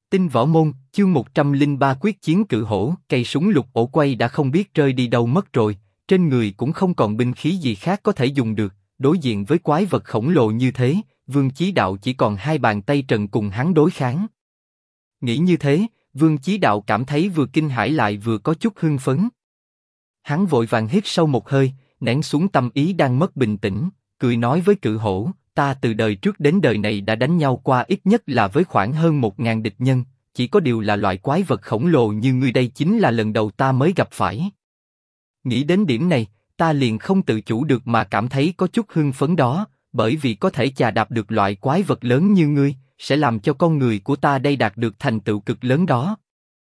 Tinh Võ Môn, chương 103 quyết chiến cự hổ, cây súng lục ổ quay đã không biết rơi đi đâu mất rồi, trên người cũng không còn binh khí gì khác có thể dùng được, đối diện với quái vật khổng lồ như thế, Vương Chí Đạo chỉ còn hai bàn tay trần cùng hắn đối kháng. Nghĩ như thế, Vương Chí Đạo cảm thấy vừa kinh hãi lại vừa có chút hưng phấn. Hắn vội vàng hít sâu một hơi, nén xuống tâm ý đang mất bình tĩnh, cười nói với cự hổ, ta từ đời trước đến đời này đã đánh nhau qua ít nhất là với khoảng hơn 1000 địch nhân, chỉ có điều là loại quái vật khổng lồ như ngươi đây chính là lần đầu ta mới gặp phải. Nghĩ đến điểm này, ta liền không tự chủ được mà cảm thấy có chút hưng phấn đó, bởi vì có thể chà đạp được loại quái vật lớn như ngươi, sẽ làm cho con người của ta đây đạt được thành tựu cực lớn đó.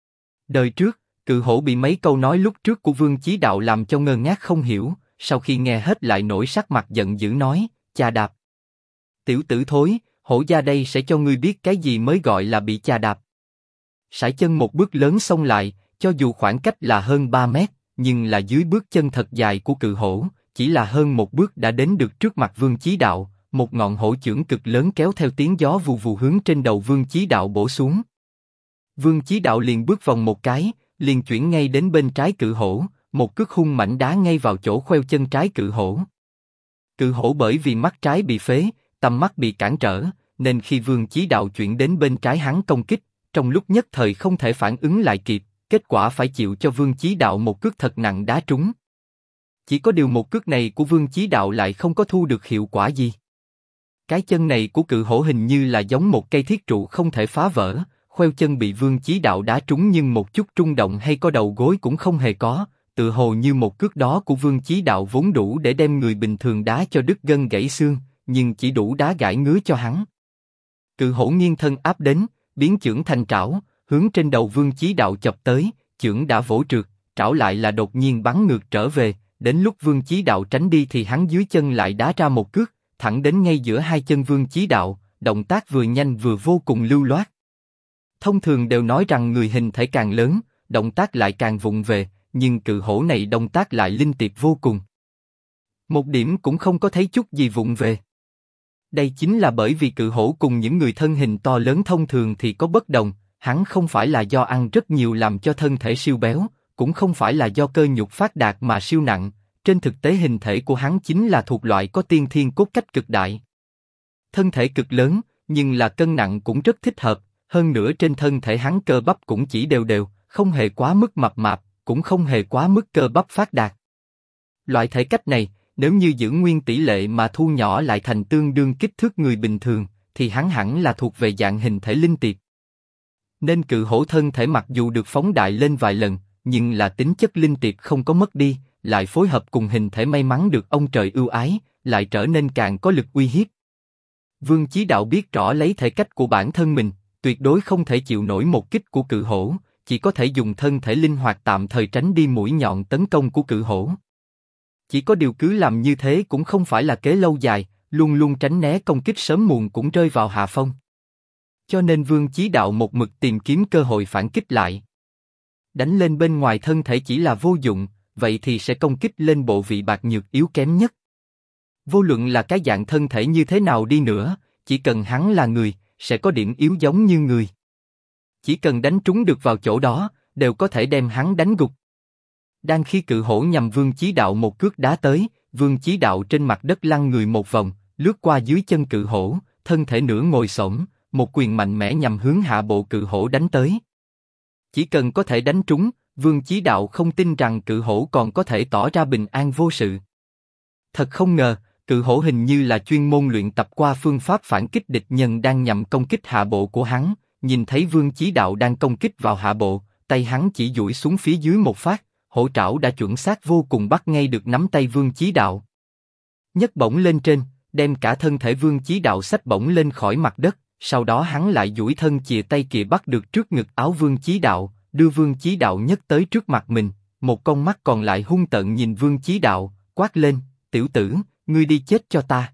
Đời trước, cự hổ bị mấy câu nói lúc trước của Vương Chí Đạo làm cho ngơ ngác không hiểu, sau khi nghe hết lại nổi sắc mặt giận dữ nói, chà đạp. Tiểu tử thối, hổ gia đây sẽ cho ngươi biết cái gì mới gọi là bị chà đạp. Sải chân một bước lớn xông lại, cho dù khoảng cách là hơn 3 mét, nhưng là dưới bước chân thật dài của cự hổ, chỉ là hơn một bước đã đến được trước mặt Vương Chí Đạo, một ngọn hổ chưởng cực lớn kéo theo tiếng gió vù vù hướng trên đầu Vương Chí Đạo bổ xuống. Vương Chí Đạo liền bước vòng một cái, liền chuyển ngay đến bên trái cự hổ, một cước hung mạnh đá ngay vào chỗ khoeo chân trái cự hổ. Cự hổ bởi vì mắt trái bị phế, tầm mắt bị cản trở, nên khi Vương Chí Đạo chuyển đến bên trái hắn công kích, trong lúc nhất thời không thể phản ứng lại kịp, kết quả phải chịu cho Vương Chí Đạo một cước thật nặng đá trúng. Chỉ có điều một cước này của Vương Chí Đạo lại không có thu được hiệu quả gì. Cái chân này của cự hổ hình như là giống một cây thiết trụ không thể phá vỡ, khoeo chân bị Vương Chí Đạo đá trúng nhưng một chút rung động hay có đầu gối cũng không hề có, tựa hồ như một cước đó của Vương Chí Đạo vốn đủ để đem người bình thường đá cho đứt gân gãy xương, nhưng chỉ đủ đá gãi ngứa cho hắn. Cự hổ nghiêng thân áp đến, biến chưởng thành trảo, hướng trên đầu Vương Chí Đạo chọc tới, chưởng đã vỗ trượt, trảo lại là đột nhiên bắn ngược trở về, đến lúc Vương Chí Đạo tránh đi thì hắn dưới chân lại đá ra một cước, thẳng đến ngay giữa hai chân Vương Chí Đạo, động tác vừa nhanh vừa vô cùng lưu loát. Thông thường đều nói rằng người hình thể càng lớn, động tác lại càng vụng về, nhưng cự hổ này động tác lại linh tiệp vô cùng. Một điểm cũng không có thấy chút gì vụng về. Đây chính là bởi vì cự hổ cùng những người thân hình to lớn thông thường thì có bất đồng, hắn không phải là do ăn rất nhiều làm cho thân thể siêu béo, cũng không phải là do cơ nhục phát đạt mà siêu nặng, trên thực tế hình thể của hắn chính là thuộc loại có tiên thiên cốt cách cực đại. Thân thể cực lớn, nhưng là cân nặng cũng rất thích hợp, hơn nữa trên thân thể hắn cơ bắp cũng chỉ đều đều, không hề quá mức mập mạp, cũng không hề quá mức cơ bắp phát đạt. Loại thể cách này, nếu như giữ nguyên tỷ lệ mà thu nhỏ lại thành tương đương kích thước người bình thường, thì hắn hẳn là thuộc về dạng hình thể linh tiệp. Nên cự hổ thân thể mặc dù được phóng đại lên vài lần, nhưng là tính chất linh tiệp không có mất đi, lại phối hợp cùng hình thể may mắn được ông trời ưu ái, lại trở nên càng có lực uy hiếp. Vương Chí Đạo biết rõ lấy thể cách của bản thân mình, tuyệt đối không thể chịu nổi một kích của cự hổ, chỉ có thể dùng thân thể linh hoạt tạm thời tránh đi mũi nhọn tấn công của cự hổ. Chỉ có điều cứ làm như thế cũng không phải là kế lâu dài, luôn luôn tránh né công kích sớm muộn cũng rơi vào hạ phong. Cho nên Vương Chí Đạo một mực tìm kiếm cơ hội phản kích lại. Đánh lên bên ngoài thân thể chỉ là vô dụng, vậy thì sẽ công kích lên bộ vị bạc nhược yếu kém nhất. Vô luận là cái dạng thân thể như thế nào đi nữa, chỉ cần hắn là người, sẽ có điểm yếu giống như người. Chỉ cần đánh trúng được vào chỗ đó, đều có thể đem hắn đánh gục. Đang khi cự hổ nhằm Vương Chí Đạo một cước đá tới, Vương Chí Đạo trên mặt đất lăn người một vòng, lướt qua dưới chân cự hổ, thân thể nửa ngồi xổm, một quyền mạnh mẽ nhằm hướng hạ bộ cự hổ đánh tới. Chỉ cần có thể đánh trúng, Vương Chí Đạo không tin rằng cự hổ còn có thể tỏ ra bình an vô sự. Thật không ngờ, cự hổ hình như là chuyên môn luyện tập qua phương pháp phản kích địch nhân đang nhằm công kích hạ bộ của hắn, nhìn thấy Vương Chí Đạo đang công kích vào hạ bộ, tay hắn chỉ duỗi xuống phía dưới một phát, hổ trảo đã chuẩn xác vô cùng bắt ngay được nắm tay Vương Chí Đạo. Nhấc bổng lên trên, đem cả thân thể Vương Chí Đạo xách bổng lên khỏi mặt đất, sau đó hắn lại duỗi thân chìa tay kìa bắt được trước ngực áo Vương Chí Đạo, đưa Vương Chí Đạo nhấc tới trước mặt mình, một con mắt còn lại hung tợn nhìn Vương Chí Đạo, quát lên, tiểu tử, ngươi đi chết cho ta.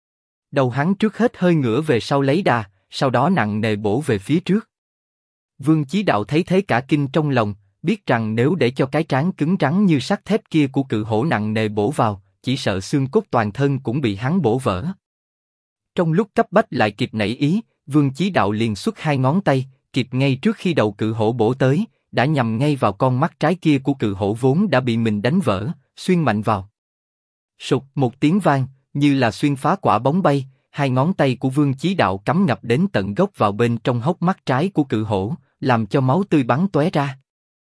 Đầu hắn trước hết hơi ngửa về sau lấy đà, sau đó nặng nề bổ về phía trước. Vương Chí Đạo thấy thế cả kinh trong lòng, biết rằng nếu để cho cái trán cứng rắn như sắt thép kia của cự hổ nặng nề bổ vào, chỉ sợ xương cốt toàn thân cũng bị hắn bổ vỡ. Trong lúc cấp bách lại kịp nảy ý, Vương Chí Đạo liền xuất hai ngón tay, kịp ngay trước khi đầu cự hổ bổ tới, đã nhằm ngay vào con mắt trái kia của cự hổ vốn đã bị mình đánh vỡ, xuyên mạnh vào. Sụt một tiếng vang, như là xuyên phá quả bóng bay, hai ngón tay của Vương Chí Đạo cắm ngập đến tận gốc vào bên trong hốc mắt trái của cự hổ, làm cho máu tươi bắn tóe ra.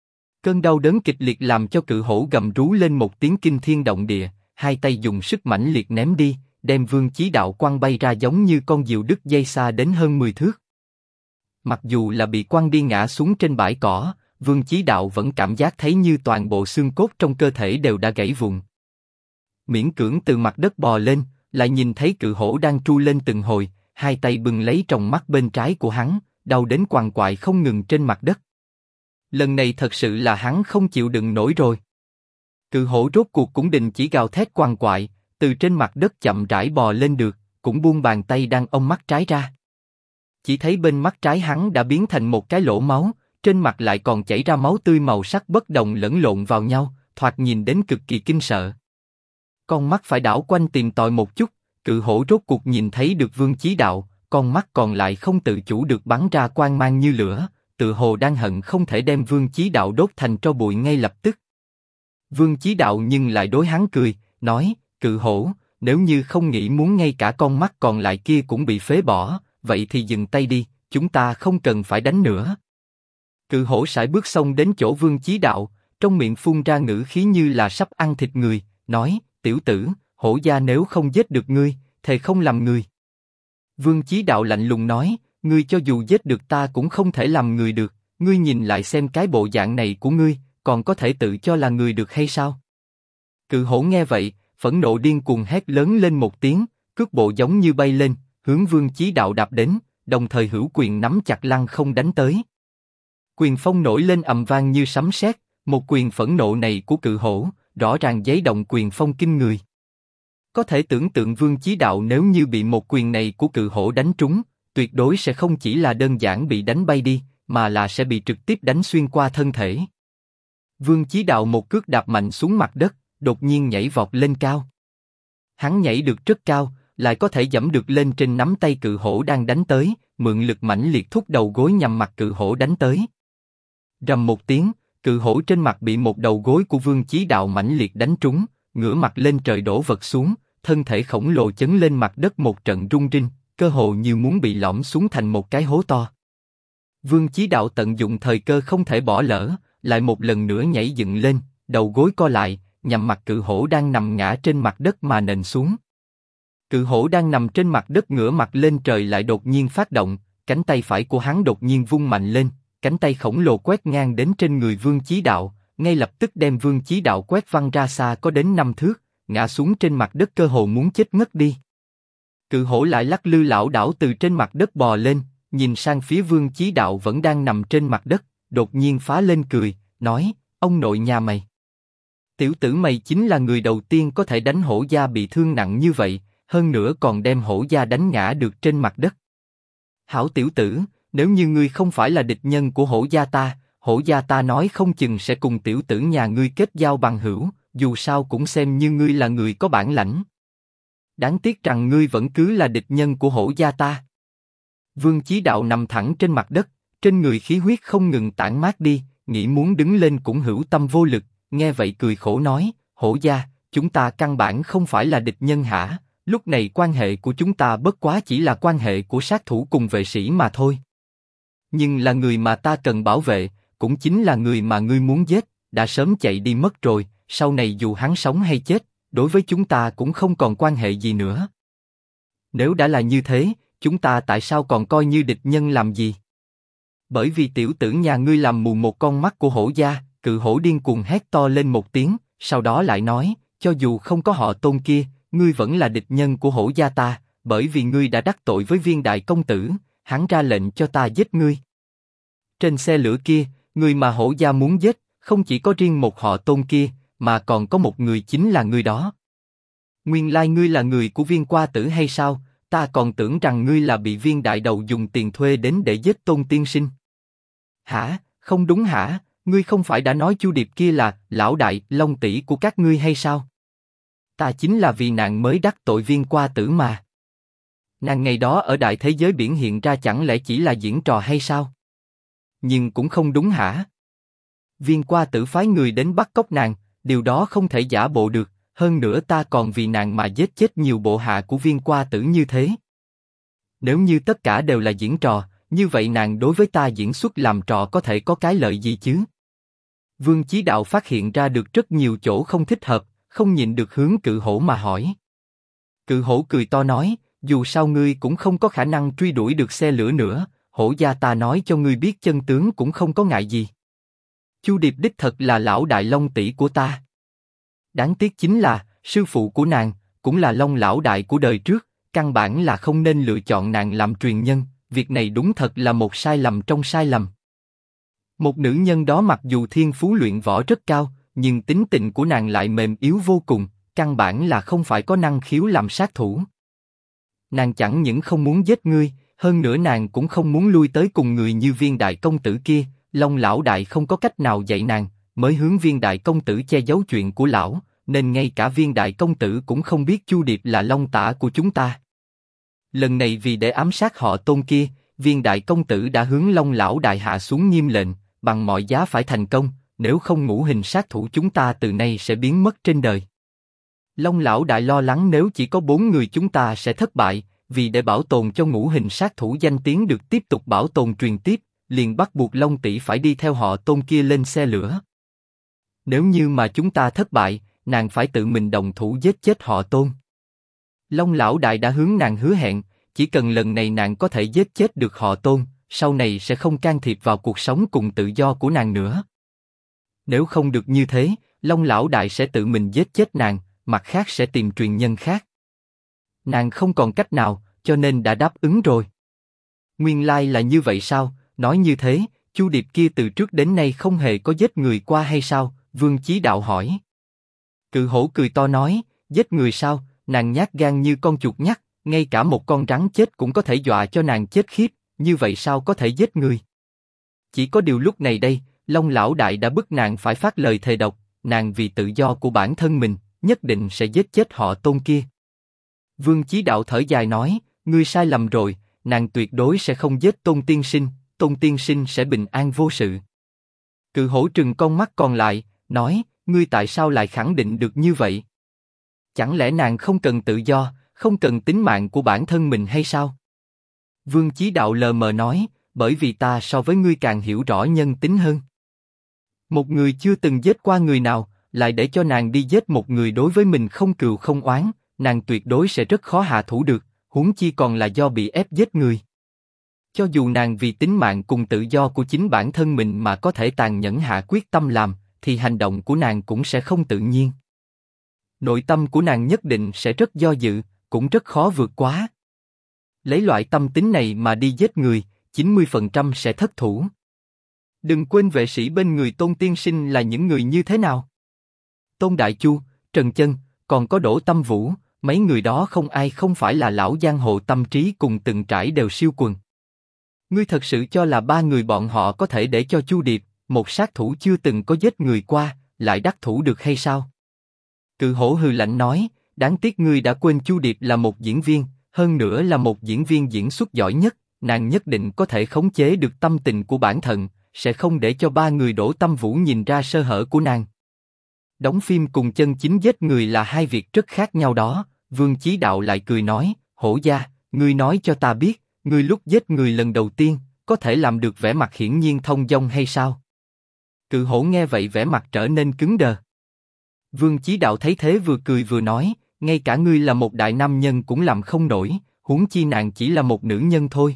Cơn đau đớn kịch liệt làm cho cự hổ gầm rú lên một tiếng kinh thiên động địa, hai tay dùng sức mãnh liệt ném đi, đem Vương Chí Đạo quăng bay ra giống như con diều đứt dây xa đến hơn 10 thước. Mặc dù là bị quăng đi ngã xuống trên bãi cỏ, Vương Chí Đạo vẫn cảm giác thấy như toàn bộ xương cốt trong cơ thể đều đã gãy vụn. Miễn cưỡng từ mặt đất bò lên, lại nhìn thấy cự hổ đang tru lên từng hồi, hai tay bưng lấy tròng mắt bên trái của hắn, đau đến quằn quại không ngừng trên mặt đất. Lần này thật sự là hắn không chịu đựng nổi rồi. Cự hổ rốt cuộc cũng đình chỉ gào thét quằn quại, từ trên mặt đất chậm rãi bò lên được, cũng buông bàn tay đang ôm mắt trái ra. Chỉ thấy bên mắt trái hắn đã biến thành một cái lỗ máu, trên mặt lại còn chảy ra máu tươi màu sắc bất đồng lẫn lộn vào nhau, thoạt nhìn đến cực kỳ kinh sợ. Con mắt phải đảo quanh tìm tòi một chút, cự hổ rốt cuộc nhìn thấy được Vương Chí Đạo, con mắt còn lại không tự chủ được bắn ra quang mang như lửa, tự hồ đang hận không thể đem Vương Chí Đạo đốt thành tro bụi ngay lập tức. Vương Chí Đạo nhưng lại đối hắn cười, nói, cự hổ, nếu như không nghĩ muốn ngay cả con mắt còn lại kia cũng bị phế bỏ, vậy thì dừng tay đi, chúng ta không cần phải đánh nữa. Cự hổ sải bước xông đến chỗ Vương Chí Đạo, trong miệng phun ra ngữ khí như là sắp ăn thịt người, nói, tiểu tử, hổ gia nếu không giết được ngươi, thề không làm người. Vương Chí Đạo lạnh lùng nói, ngươi cho dù giết được ta cũng không thể làm người được, ngươi nhìn lại xem cái bộ dạng này của ngươi, còn có thể tự cho là người được hay sao? Cự hổ nghe vậy, phẫn nộ điên cuồng hét lớn lên một tiếng, cước bộ giống như bay lên, hướng Vương Chí Đạo đạp đến, đồng thời hữu quyền nắm chặt lăng không đánh tới. Quyền phong nổi lên ầm vang như sấm sét, một quyền phẫn nộ này của cự hổ, rõ ràng giấy động quyền phong kinh người. Có thể tưởng tượng Vương Chí Đạo nếu như bị một quyền này của cự hổ đánh trúng, tuyệt đối sẽ không chỉ là đơn giản bị đánh bay đi, mà là sẽ bị trực tiếp đánh xuyên qua thân thể. Vương Chí Đạo một cước đạp mạnh xuống mặt đất, đột nhiên nhảy vọt lên cao. Hắn nhảy được rất cao, lại có thể giẫm được lên trên nắm tay cự hổ đang đánh tới, mượn lực mãnh liệt thúc đầu gối nhằm mặt cự hổ đánh tới. Rầm một tiếng, cự hổ trên mặt bị một đầu gối của Vương Chí Đạo mãnh liệt đánh trúng, ngửa mặt lên trời đổ vật xuống, thân thể khổng lồ chấn lên mặt đất một trận rung rinh, cơ hồ như muốn bị lõm xuống thành một cái hố to. Vương Chí Đạo tận dụng thời cơ không thể bỏ lỡ, lại một lần nữa nhảy dựng lên, đầu gối co lại, nhằm mặt cự hổ đang nằm ngã trên mặt đất mà nện xuống. Cự hổ đang nằm trên mặt đất ngửa mặt lên trời lại đột nhiên phát động, cánh tay phải của hắn đột nhiên vung mạnh lên, cánh tay khổng lồ quét ngang đến trên người Vương Chí Đạo, ngay lập tức đem Vương Chí Đạo quét văng ra xa có đến 5 thước, ngã xuống trên mặt đất cơ hồ muốn chết ngất đi. Cự hổ lại lắc lư lảo đảo từ trên mặt đất bò lên, nhìn sang phía Vương Chí Đạo vẫn đang nằm trên mặt đất, đột nhiên phá lên cười, nói, ông nội nhà mày. Tiểu tử mày chính là người đầu tiên có thể đánh hổ gia bị thương nặng như vậy, hơn nữa còn đem hổ gia đánh ngã được trên mặt đất. Hảo tiểu tử, nếu như ngươi không phải là địch nhân của hổ gia ta nói không chừng sẽ cùng tiểu tử nhà ngươi kết giao bằng hữu, dù sao cũng xem như ngươi là người có bản lãnh. Đáng tiếc rằng ngươi vẫn cứ là địch nhân của hổ gia ta. Vương Chí Đạo nằm thẳng trên mặt đất, trên người khí huyết không ngừng tản mát đi, nghĩ muốn đứng lên cũng hữu tâm vô lực, nghe vậy cười khổ nói, hổ gia, chúng ta căn bản không phải là địch nhân hả, lúc này quan hệ của chúng ta bất quá chỉ là quan hệ của sát thủ cùng vệ sĩ mà thôi. Nhưng là người mà ta cần bảo vệ, cũng chính là người mà ngươi muốn giết, đã sớm chạy đi mất rồi, sau này dù hắn sống hay chết, đối với chúng ta cũng không còn quan hệ gì nữa. Nếu đã là như thế, chúng ta tại sao còn coi như địch nhân làm gì? Bởi vì tiểu tử nhà ngươi làm mù một con mắt của hổ gia, cự hổ điên cuồng hét to lên một tiếng, sau đó lại nói, cho dù không có họ Tôn kia, ngươi vẫn là địch nhân của hổ gia ta, bởi vì ngươi đã đắc tội với Viên đại công tử, hắn ra lệnh cho ta giết ngươi. Trên xe lửa kia, người mà hổ gia muốn giết, không chỉ có riêng một họ Tôn kia, mà còn có một người chính là ngươi đó. Nguyên lai ngươi là người của Viên Qua Tử hay sao? Ta còn tưởng rằng ngươi là bị Viên đại đầu dùng tiền thuê đến để giết Tôn tiên sinh. Hả? Không đúng hả? Ngươi không phải đã nói Chu Điệp kia là lão đại, long tỷ của các ngươi hay sao? Ta chính là vì nàng mới đắc tội Viên Qua Tử mà. Nàng ngày đó ở đại thế giới biển hiện ra chẳng lẽ chỉ là diễn trò hay sao? nhưng cũng không đúng hả? Viên qua tử phái người đến bắt cóc nàng, điều đó không thể giả bộ được, hơn nữa ta còn vì nàng mà giết chết nhiều bộ hạ của viên qua tử như thế. Nếu như tất cả đều là diễn trò, như vậy nàng đối với ta diễn xuất làm trò có thể có cái lợi gì chứ? Vương Chí Đạo phát hiện ra được rất nhiều chỗ không thích hợp, không nhịn được hướng Cự Hổ mà hỏi. Cự Hổ cười to nói, dù sao ngươi cũng không có khả năng truy đuổi được xe lửa nữa, hổ gia ta nói cho ngươi biết chân tướng cũng không có ngại gì. Chu Điệp đích thật là lão đại Long tỷ của ta. Đáng tiếc chính là, sư phụ của nàng, cũng là Long lão đại của đời trước, căn bản là không nên lựa chọn nàng làm truyền nhân, việc này đúng thật là một sai lầm trong sai lầm. Một nữ nhân đó mặc dù thiên phú luyện võ rất cao, nhưng tính tình của nàng lại mềm yếu vô cùng, căn bản là không phải có năng khiếu làm sát thủ. Nàng chẳng những không muốn giết ngươi, hơn nữa nàng cũng không muốn lui tới cùng người như Viên đại công tử kia. Long lão đại không có cách nào dạy nàng, mới hướng Viên đại công tử che giấu chuyện của lão, nên ngay cả Viên đại công tử cũng không biết Chu Điệp là Long tả của chúng ta. Lần này vì để ám sát họ Tôn kia, Viên đại công tử đã hướng Long lão đại hạ xuống nghiêm lệnh, bằng mọi giá phải thành công, nếu không ngũ hình sát thủ chúng ta từ nay sẽ biến mất trên đời. Long lão đại lo lắng nếu chỉ có 4 người chúng ta sẽ thất bại, vì để bảo tồn cho ngũ hình sát thủ danh tiếng được tiếp tục bảo tồn truyền tiếp, liền bắt buộc Long tỷ phải đi theo họ Tôn kia lên xe lửa. Nếu như mà chúng ta thất bại, nàng phải tự mình động thủ giết chết họ Tôn. Long lão đại đã hướng nàng hứa hẹn, chỉ cần lần này nàng có thể giết chết được họ Tôn, sau này sẽ không can thiệp vào cuộc sống cùng tự do của nàng nữa. Nếu không được như thế, Long lão đại sẽ tự mình giết chết nàng, mặt khác sẽ tìm truyền nhân khác. Nàng không còn cách nào, cho nên đã đáp ứng rồi. Nguyên lai là như vậy sao? Nói như thế, Chu Điệp kia từ trước đến nay không hề có giết người qua hay sao? Vương Chí Đạo hỏi. Cự Hổ cười to nói, giết người sao? Nàng nhát gan như con chuột nhắt, ngay cả một con rắn chết cũng có thể dọa cho nàng chết khiếp, như vậy sao có thể giết người? Chỉ có điều lúc này đây, Long lão đại đã bức nàng phải phát lời thề độc, nàng vì tự do của bản thân mình, nhất định sẽ giết chết họ Tôn kia. Vương Chí Đạo thở dài nói, ngươi sai lầm rồi, nàng tuyệt đối sẽ không giết Tôn tiên sinh, Tôn tiên sinh sẽ bình an vô sự. Cự Hổ trừng con mắt còn lại, nói, ngươi tại sao lại khẳng định được như vậy? Chẳng lẽ nàng không cần tự do, không cần tính mạng của bản thân mình hay sao? Vương Chí Đạo lờ mờ nói, bởi vì ta so với ngươi càng hiểu rõ nhân tính hơn. Một người chưa từng giết qua người nào, lại để cho nàng đi giết một người đối với mình không cừu không oán, nàng tuyệt đối sẽ rất khó hạ thủ được, huống chi còn là do bị ép giết người. Cho dù nàng vì tính mạng cùng tự do của chính bản thân mình mà có thể tàn nhẫn hạ quyết tâm làm, thì hành động của nàng cũng sẽ không tự nhiên. Nội tâm của nàng nhất định sẽ rất do dự, cũng rất khó vượt qua. Lấy loại tâm tính này mà đi giết người, 90% sẽ thất thủ. Đừng quên vệ sĩ bên người Tôn tiên sinh là những người như thế nào. Tôn Đại Chu, Trần Chân, còn có Đỗ Tâm Vũ, mấy người đó không ai không phải là lão giang hồ tâm trí cùng từng trải đều siêu quần. Ngươi thật sự cho là 3 người bọn họ có thể để cho Chu Điệp, một sát thủ chưa từng có giết người qua, lại đắc thủ được hay sao? Cự Hổ hừ lạnh nói, đáng tiếc ngươi đã quên Chu Điệp là một diễn viên, hơn nữa là một diễn viên diễn xuất giỏi nhất, nàng nhất định có thể khống chế được tâm tình của bản thân, sẽ không để cho 3 người Đỗ Tâm Vũ nhìn ra sơ hở của nàng. Đóng phim cùng chân chính giết người là hai việc rất khác nhau đó. Vương Chí Đạo lại cười nói, Hổ gia, ngươi nói cho ta biết, ngươi lúc giết người lần đầu tiên, có thể làm được vẻ mặt hiển nhiên thông dong hay sao? Cự Hổ nghe vậy vẻ mặt trở nên cứng đờ. Vương Chí Đạo thấy thế vừa cười vừa nói, ngay cả ngươi là một đại nam nhân cũng làm không nổi, huống chi nàng chỉ là một nữ nhân thôi.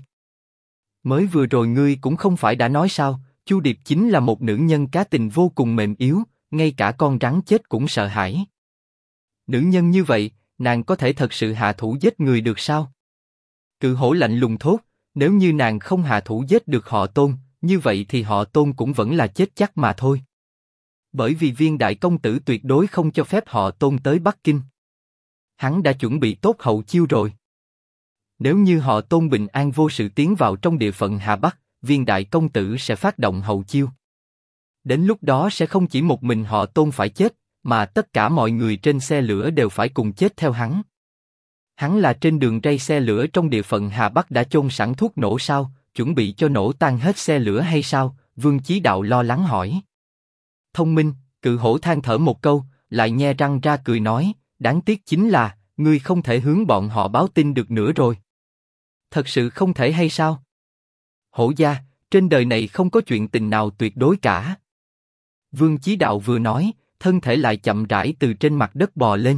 Mới vừa rồi ngươi cũng không phải đã nói sao, Chu Điệp chính là một nữ nhân cá tình vô cùng mềm yếu, ngay cả con rắn chết cũng sợ hãi. Nữ nhân như vậy, nàng có thể thật sự hạ thủ giết người được sao? Cự Hổ lạnh lùng thốt, nếu như nàng không hạ thủ giết được họ Tôn, như vậy thì họ Tôn cũng vẫn là chết chắc mà thôi. Bởi vì Viên đại công tử tuyệt đối không cho phép họ Tôn tới Bắc Kinh. Hắn đã chuẩn bị tốt hậu chiêu rồi. Nếu như họ Tôn bình an vô sự tiến vào trong địa phận Hà Bắc, Viên đại công tử sẽ phát động hậu chiêu. Đến lúc đó sẽ không chỉ một mình họ Tôn phải chết, mà tất cả mọi người trên xe lửa đều phải cùng chết theo hắn. Hắn là trên đường ray xe lửa trong địa phận Hà Bắc đã chôn sẵn thuốc nổ sao? chuẩn bị cho nổ tan hết xe lửa hay sao? Vương Chí Đạo lo lắng hỏi. Thông minh, cự hổ than thở một câu, lại nhe răng ra cười nói, đáng tiếc chính là, ngươi không thể hướng bọn họ báo tin được nữa rồi. Thật sự không thể hay sao? Hổ gia, trên đời này không có chuyện tình nào tuyệt đối cả. Vương Chí Đạo vừa nói, thân thể lại chậm rãi từ trên mặt đất bò lên.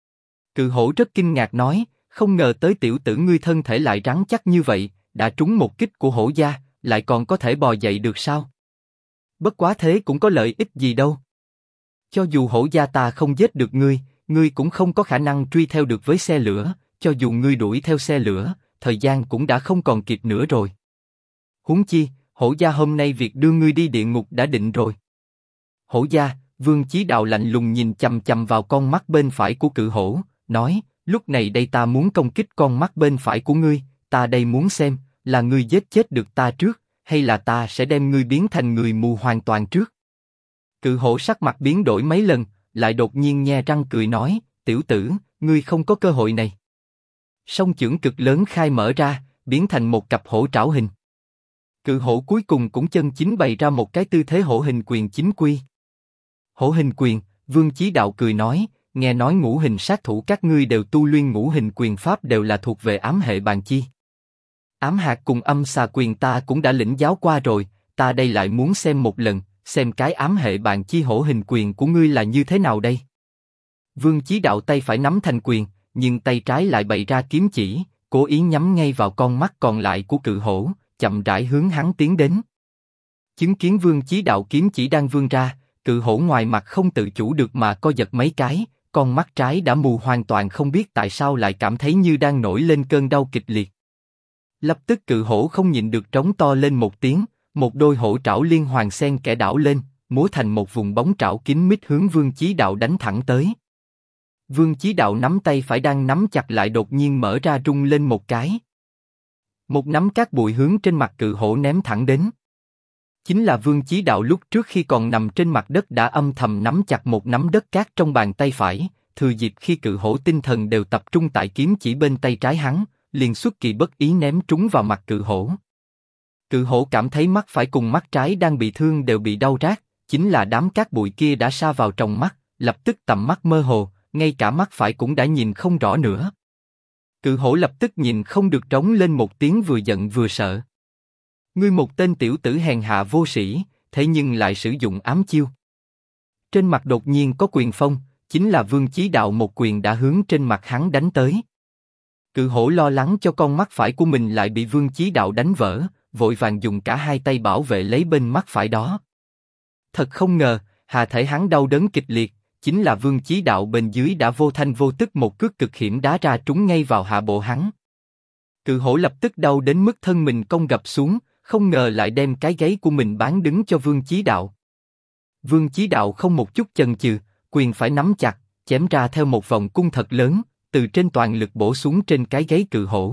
Cự hổ rất kinh ngạc nói, không ngờ tới tiểu tử ngươi thân thể lại rắn chắc như vậy, đã trúng một kích của hổ gia, lại còn có thể bò dậy được sao? Bất quá thế cũng có lợi ích gì đâu. Cho dù hổ gia ta không giết được ngươi, ngươi cũng không có khả năng truy theo được với xe lửa, cho dù ngươi đuổi theo xe lửa, thời gian cũng đã không còn kịp nữa rồi. Huống chi, hổ gia hôm nay việc đưa ngươi đi địa ngục đã định rồi. Hổ gia, Vương Chí Đạo lạnh lùng nhìn chằm chằm vào con mắt bên phải của cự hổ, nói, lúc này đây ta muốn công kích con mắt bên phải của ngươi, ta đây muốn xem, là ngươi giết chết được ta trước, hay là ta sẽ đem ngươi biến thành người mù hoàn toàn trước. Cự hổ sắc mặt biến đổi mấy lần, lại đột nhiên nhe răng cười nói, tiểu tử, ngươi không có cơ hội này. Song chưởng cực lớn khai mở ra, biến thành một cặp hổ trảo hình. Cự hổ cuối cùng cũng chân chính bày ra một cái tư thế hổ hình quyền chính quy. Hổ hình quyền, Vương Chí Đạo cười nói, nghe nói ngũ hình sát thủ các ngươi đều tu luyện ngũ hình quyền pháp đều là thuộc về ám hệ bàn chi. Ám hạt cùng âm xà quyền ta cũng đã lĩnh giáo qua rồi, ta đây lại muốn xem một lần, xem cái ám hệ bàn chi hổ hình quyền của ngươi là như thế nào đây. Vương Chí Đạo tay phải nắm thành quyền, nhưng tay trái lại bày ra kiếm chỉ, cố ý nhắm ngay vào con mắt còn lại của cự hổ, chậm rãi hướng hắn tiến đến. Chứng kiến Vương Chí Đạo kiếm chỉ đang vươn ra, cự hổ ngoài mặt không tự chủ được mà co giật mấy cái, con mắt trái đã mù hoàn toàn, không biết tại sao lại cảm thấy như đang nổi lên cơn đau kịch liệt. Lập tức cự hổ không nhịn được trống to lên một tiếng, một đôi hổ trảo liên hoàn xen kẽ đảo lên, múa thành một vùng bóng trảo kín mít hướng Vương Chí Đạo đánh thẳng tới. Vương Chí Đạo nắm tay phải đang nắm chặt lại đột nhiên mở ra rung lên một cái. Một nắm cát bụi hướng trên mặt cự hổ ném thẳng đến. Chính là Vương Chí Đạo lúc trước khi còn nằm trên mặt đất đã âm thầm nắm chặt một nắm đất cát trong bàn tay phải, thừa dịp khi cự hổ tinh thần đều tập trung tại kiếm chỉ bên tay trái hắn, liền xuất kỳ bất ý ném trúng vào mặt cự hổ. Cự hổ cảm thấy mắt phải cùng mắt trái đang bị thương đều bị đau rát, chính là đám cát bụi kia đã sa vào trong mắt, lập tức tầm mắt mơ hồ, ngay cả mắt phải cũng đã nhìn không rõ nữa. Cự hổ lập tức nhìn không được trống lên một tiếng vừa giận vừa sợ. Ngươi một tên tiểu tử hèn hạ vô sĩ, thế nhưng lại sử dụng ám chiêu. Trên mặt đột nhiên có quyền phong, chính là Vương Chí Đạo một quyền đã hướng trên mặt hắn đánh tới. Cự hổ lo lắng cho con mắt phải của mình lại bị Vương Chí Đạo đánh vỡ, vội vàng dùng cả hai tay bảo vệ lấy bên mắt phải đó. Thật không ngờ, hà thể hắn đau đớn kịch liệt, chính là Vương Chí Đạo bên dưới đã vô thanh vô tức một cước cực hiểm đá ra trúng ngay vào hạ bộ hắn. Cự hổ lập tức đau đến mức thân mình cong gập xuống, không ngờ lại đem cái gáy của mình bán đứng cho Vương Chí Đạo. Vương Chí Đạo không một chút chần chừ, quyền phải nắm chặt, chém ra theo một vòng cung thật lớn, từ trên toàn lực bổ xuống trên cái gáy cự hổ.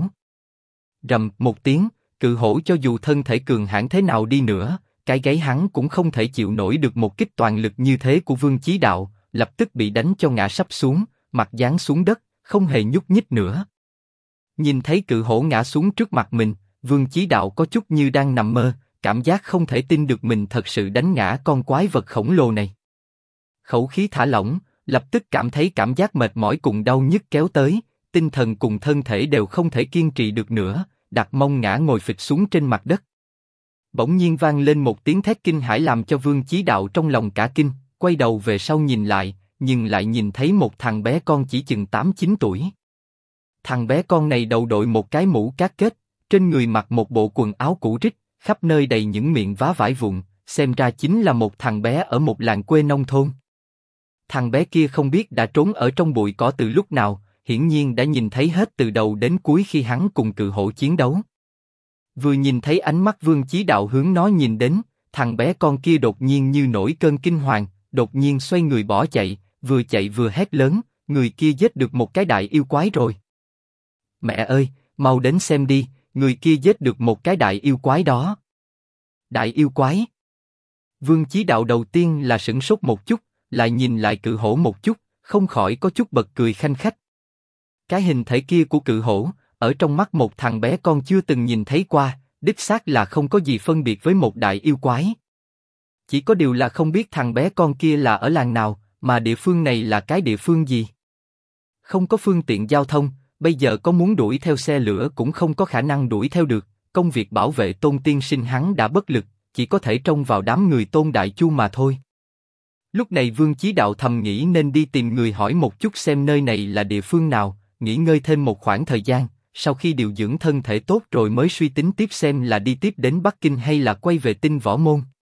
Rầm một tiếng, cự hổ cho dù thân thể cường hãn thế nào đi nữa, cái gáy hắn cũng không thể chịu nổi được một kích toàn lực như thế của Vương Chí Đạo, lập tức bị đánh cho ngã sấp xuống, mặt giáng xuống đất, không hề nhúc nhích nữa. Nhìn thấy cự hổ ngã xuống trước mặt mình, Vương Chí Đạo có chút như đang nằm mơ, cảm giác không thể tin được mình thật sự đánh ngã con quái vật khổng lồ này. Khẩu khí thả lỏng, lập tức cảm thấy cảm giác mệt mỏi cùng đau nhức kéo tới, tinh thần cùng thân thể đều không thể kiên trì được nữa, đặt mông ngã ngồi phịch xuống trên mặt đất. Bỗng nhiên vang lên một tiếng thét kinh hãi làm cho Vương Chí Đạo trong lòng cả kinh, quay đầu về sau nhìn lại, nhưng lại nhìn thấy một thằng bé con chỉ chừng 8-9 tuổi. Thằng bé con này đầu đội một cái mũ cát kết, trên người mặc một bộ quần áo cũ rích, khắp nơi đầy những miệng vá vải vụn, xem ra chính là một thằng bé ở một làng quê nông thôn. Thằng bé kia không biết đã trốn ở trong bụi cỏ từ lúc nào, hiển nhiên đã nhìn thấy hết từ đầu đến cuối khi hắn cùng cự hổ chiến đấu. Vừa nhìn thấy ánh mắt Vương Chí Đạo hướng nó nhìn đến, thằng bé con kia đột nhiên như nổi cơn kinh hoàng, đột nhiên xoay người bỏ chạy vừa hét lớn, người kia giết được một cái đại yêu quái rồi. Mẹ ơi, mau đến xem đi, người kia giết được một cái đại yêu quái đó. Đại yêu quái? Vương Chí Đạo đầu tiên là sửng sốt một chút, lại nhìn lại cự hổ một chút, không khỏi có chút bật cười khanh khách. Cái hình thể kia của cự hổ, ở trong mắt một thằng bé con chưa từng nhìn thấy qua, đích xác là không có gì phân biệt với một đại yêu quái. Chỉ có điều là không biết thằng bé con kia là ở làng nào, mà địa phương này là cái địa phương gì. Không có phương tiện giao thông, bây giờ có muốn đuổi theo xe lửa cũng không có khả năng đuổi theo được, công việc bảo vệ Tôn tiên sinh hắn đã bất lực, chỉ có thể trông vào đám người Tôn Đại Chu mà thôi. Lúc này Vương Chí Đạo thầm nghĩ nên đi tìm người hỏi một chút xem nơi này là địa phương nào, nghỉ ngơi thêm một khoảng thời gian, sau khi điều dưỡng thân thể tốt rồi mới suy tính tiếp xem là đi tiếp đến Bắc Kinh hay là quay về Tinh Võ Môn.